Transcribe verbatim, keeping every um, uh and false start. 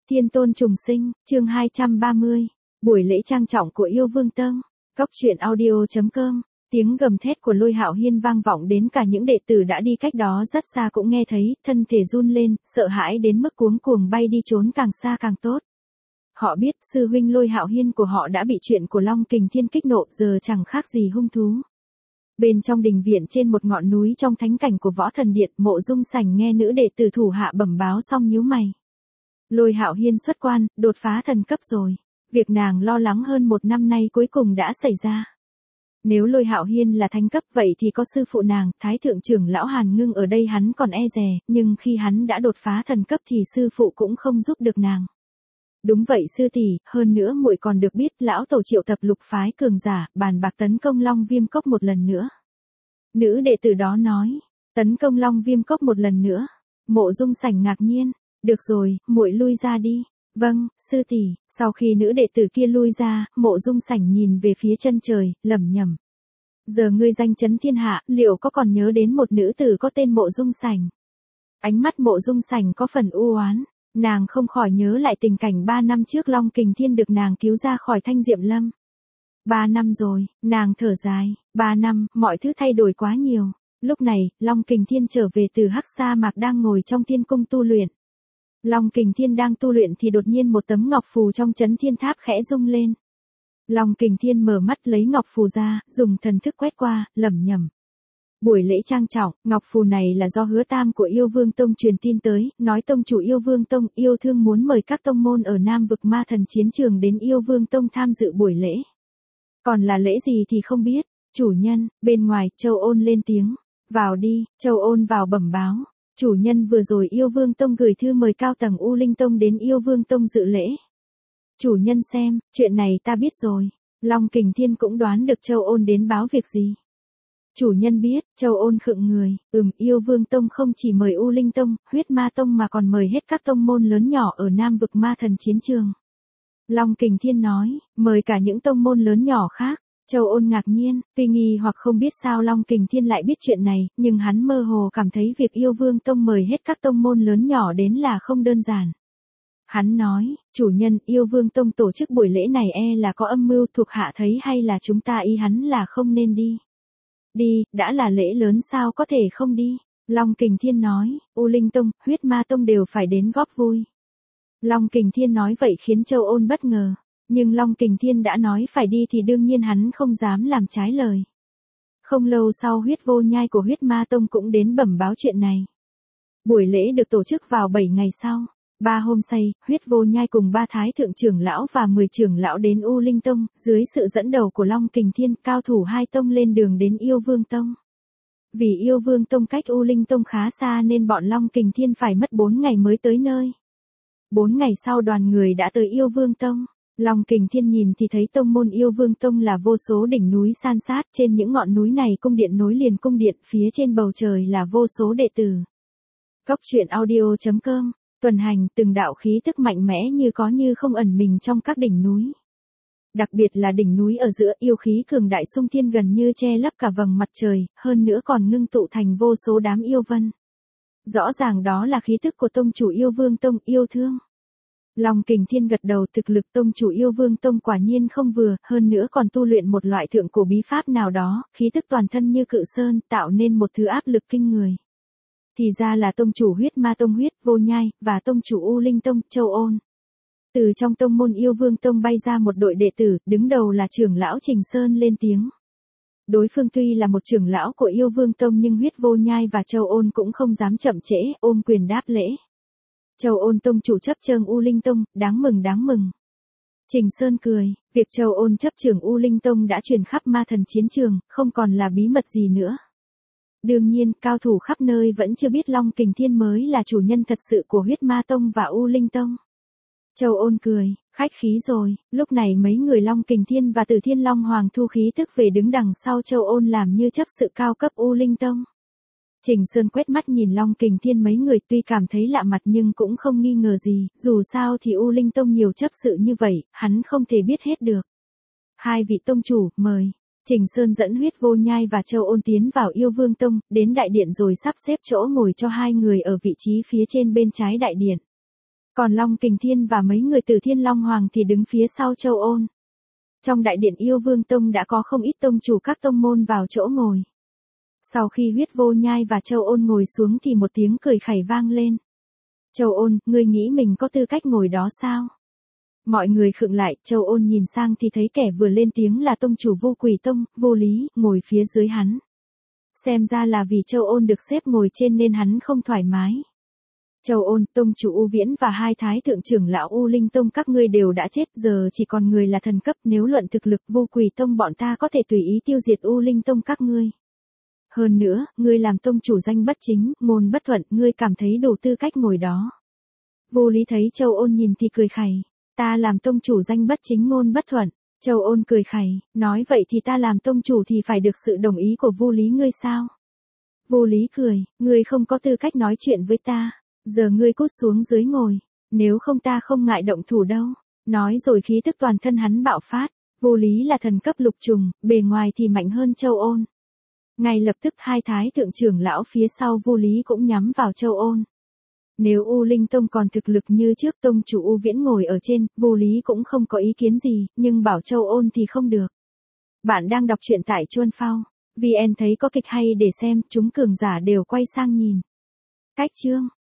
Thiên tôn trùng sinh, chương hai trăm ba mươi. Buổi lễ trang trọng của Yêu Vương Tông. Cốc truyện audio chấm com. Tiếng gầm thét của Lôi Hạo Hiên vang vọng đến cả những đệ tử đã đi cách đó rất xa cũng nghe thấy, thân thể run lên, sợ hãi đến mức cuống cuồng bay đi trốn càng xa càng tốt. Họ biết sư huynh Lôi Hạo Hiên của họ đã bị chuyện của Long Kình Thiên kích nộ, giờ chẳng khác gì hung thú. Bên trong đình viện trên một ngọn núi trong thánh cảnh của Võ Thần Điện, Mộ Dung Sảnh nghe nữ đệ tử thủ hạ bẩm báo xong nhíu mày. Lôi Hạo Hiên xuất quan, đột phá thần cấp rồi. Việc nàng lo lắng hơn một năm nay cuối cùng đã xảy ra. Nếu Lôi Hạo Hiên là thánh cấp vậy thì có sư phụ nàng, Thái Thượng trưởng lão Hàn Ngưng ở đây hắn còn e dè, nhưng khi hắn đã đột phá thần cấp thì sư phụ cũng không giúp được nàng. Đúng vậy sư tỷ, hơn nữa muội còn được biết lão tổ triệu tập lục phái cường giả, bàn bạc tấn công Long Viêm Cốc một lần nữa. Nữ đệ tử đó nói, tấn công Long Viêm Cốc một lần nữa. Mộ Dung Sảnh ngạc nhiên. Được rồi, muội lui ra đi. Vâng, sư tỷ. Sau khi nữ đệ tử kia lui ra, Mộ Dung Sảnh nhìn về phía chân trời, lẩm nhẩm. Giờ ngươi danh chấn thiên hạ, liệu có còn nhớ đến một nữ tử có tên Mộ Dung Sảnh? Ánh mắt Mộ Dung Sảnh có phần u oán, nàng không khỏi nhớ lại tình cảnh ba năm trước Long Kình Thiên được nàng cứu ra khỏi Thanh Diệm Lâm. Ba năm rồi, nàng thở dài, ba năm, mọi thứ thay đổi quá nhiều. Lúc này, Long Kình Thiên trở về từ Hắc Sa Mạc đang ngồi trong thiên cung tu luyện. Long Kình Thiên đang tu luyện thì đột nhiên một tấm ngọc phù trong chấn thiên tháp khẽ rung lên. Long Kình Thiên mở mắt lấy ngọc phù ra, dùng thần thức quét qua, lẩm nhẩm. Buổi lễ trang trọng, ngọc phù này là do Hứa Tam của Yêu Vương Tông truyền tin tới, nói tông chủ Yêu Vương Tông yêu thương muốn mời các tông môn ở Nam vực Ma Thần chiến trường đến Yêu Vương Tông tham dự buổi lễ. Còn là lễ gì thì không biết. Chủ nhân, bên ngoài, Châu Ôn lên tiếng. Vào đi. Châu Ôn vào bẩm báo. Chủ nhân vừa rồi Yêu Vương Tông gửi thư mời cao tầng U Linh Tông đến Yêu Vương Tông dự lễ. Chủ nhân xem, chuyện này ta biết rồi. Long Kình Thiên cũng đoán được Châu Ôn đến báo việc gì. Chủ nhân biết, Châu Ôn khựng người, ừm, Yêu Vương Tông không chỉ mời U Linh Tông, Huyết Ma Tông mà còn mời hết các tông môn lớn nhỏ ở Nam vực Ma Thần chiến trường. Long Kình Thiên nói, mời cả những tông môn lớn nhỏ khác. Châu Ôn ngạc nhiên, tuy nghi hoặc không biết sao Long Kình Thiên lại biết chuyện này, nhưng hắn mơ hồ cảm thấy việc Yêu Vương Tông mời hết các tông môn lớn nhỏ đến là không đơn giản. Hắn nói, chủ nhân, Yêu Vương Tông tổ chức buổi lễ này e là có âm mưu, thuộc hạ thấy hay là chúng ta ý hắn là không nên đi. Đi, đã là lễ lớn sao có thể không đi. Long Kình Thiên nói, U Linh Tông, Huyết Ma Tông đều phải đến góp vui. Long Kình Thiên nói vậy khiến Châu Ôn bất ngờ. Nhưng Long Kình Thiên đã nói phải đi thì đương nhiên hắn không dám làm trái lời. Không lâu sau Huyết Vô Nhai của Huyết Ma Tông cũng đến bẩm báo chuyện này. Buổi lễ được tổ chức vào bảy ngày sau. Ba hôm say, Huyết Vô Nhai cùng ba thái thượng trưởng lão và mười trưởng lão đến U Linh Tông, dưới sự dẫn đầu của Long Kình Thiên, cao thủ hai tông lên đường đến Yêu Vương Tông. Vì Yêu Vương Tông cách U Linh Tông khá xa nên bọn Long Kình Thiên phải mất bốn ngày mới tới nơi. Bốn ngày sau đoàn người đã tới Yêu Vương Tông. Long Kình Thiên nhìn thì thấy tông môn Yêu Vương Tông là vô số đỉnh núi san sát, trên những ngọn núi này cung điện nối liền cung điện, phía trên bầu trời là vô số đệ tử. Cốc truyện audio chấm com, tuần hành, từng đạo khí tức mạnh mẽ như có như không ẩn mình trong các đỉnh núi. Đặc biệt là đỉnh núi ở giữa, yêu khí cường đại xung thiên gần như che lấp cả vầng mặt trời, hơn nữa còn ngưng tụ thành vô số đám yêu vân. Rõ ràng đó là khí tức của tông chủ Yêu Vương Tông, yêu thương. Long Kình Thiên gật đầu, thực lực tông chủ Yêu Vương Tông quả nhiên không vừa, hơn nữa còn tu luyện một loại thượng cổ bí pháp nào đó, khí tức toàn thân như cự sơn, tạo nên một thứ áp lực kinh người. Thì ra là tông chủ Huyết Ma Tông Huyết Vô Nhai, và tông chủ U Linh Tông, Châu Ôn. Từ trong tông môn Yêu Vương Tông bay ra một đội đệ tử, đứng đầu là trưởng lão Trình Sơn lên tiếng. Đối phương tuy là một trưởng lão của Yêu Vương Tông nhưng Huyết Vô Nhai và Châu Ôn cũng không dám chậm trễ, ôm quyền đáp lễ. Châu Ôn tông chủ chấp chưởng U Linh Tông, đáng mừng đáng mừng. Trình Sơn cười, việc Châu Ôn chấp trưởng U Linh Tông đã truyền khắp Ma Thần chiến trường, không còn là bí mật gì nữa. Đương nhiên, cao thủ khắp nơi vẫn chưa biết Long Kình Thiên mới là chủ nhân thật sự của Huyết Ma Tông và U Linh Tông. Châu Ôn cười, khách khí rồi, lúc này mấy người Long Kình Thiên và Từ Thiên Long Hoàng thu khí tức về đứng đằng sau Châu Ôn làm như chấp sự cao cấp U Linh Tông. Trình Sơn quét mắt nhìn Long Kình Thiên mấy người tuy cảm thấy lạ mặt nhưng cũng không nghi ngờ gì, dù sao thì U Linh Tông nhiều chấp sự như vậy, hắn không thể biết hết được. Hai vị tông chủ, mời. Trình Sơn dẫn Huyết Vô Nhai và Châu Ôn tiến vào Yêu Vương Tông, đến đại điện rồi sắp xếp chỗ ngồi cho hai người ở vị trí phía trên bên trái đại điện. Còn Long Kình Thiên và mấy người từ Thiên Long Hoàng thì đứng phía sau Châu Ôn. Trong đại điện Yêu Vương Tông đã có không ít tông chủ các tông môn vào chỗ ngồi. Sau khi Huyết Vô Nhai và Châu Ôn ngồi xuống thì một tiếng cười khẩy vang lên. Châu Ôn, ngươi nghĩ mình có tư cách ngồi đó sao? Mọi người khựng lại, Châu Ôn nhìn sang thì thấy kẻ vừa lên tiếng là tông chủ Vô Quỷ Tông, Vô Lý, ngồi phía dưới hắn. Xem ra là vì Châu Ôn được xếp ngồi trên nên hắn không thoải mái. Châu Ôn, tông chủ U Viễn và hai thái thượng trưởng lão U Linh Tông các ngươi đều đã chết, giờ chỉ còn người là thần cấp, nếu luận thực lực Vô Quỷ Tông bọn ta có thể tùy ý tiêu diệt U Linh Tông các ngươi. Hơn nữa, ngươi làm tông chủ danh bất chính, môn bất thuận, ngươi cảm thấy đủ tư cách ngồi đó. Vô Lý thấy Châu Ôn nhìn thì cười khẩy, ta làm tông chủ danh bất chính môn bất thuận. Châu Ôn cười khẩy, nói vậy thì ta làm tông chủ thì phải được sự đồng ý của Vô Lý ngươi sao? Vô Lý cười, ngươi không có tư cách nói chuyện với ta, giờ ngươi cút xuống dưới ngồi, nếu không ta không ngại động thủ đâu. Nói rồi khí tức toàn thân hắn bạo phát, Vô Lý là thần cấp lục trùng, bề ngoài thì mạnh hơn Châu Ôn. Ngay lập tức hai thái thượng trưởng lão phía sau Vô Lý cũng nhắm vào Châu Ôn. Nếu U Linh Tông còn thực lực như trước, tông chủ U Viễn ngồi ở trên, Vô Lý cũng không có ý kiến gì, nhưng bảo Châu Ôn thì không được. Bạn đang đọc truyện tại Chuan Phao. vê en thấy có kịch hay để xem, chúng cường giả đều quay sang nhìn. Cách chương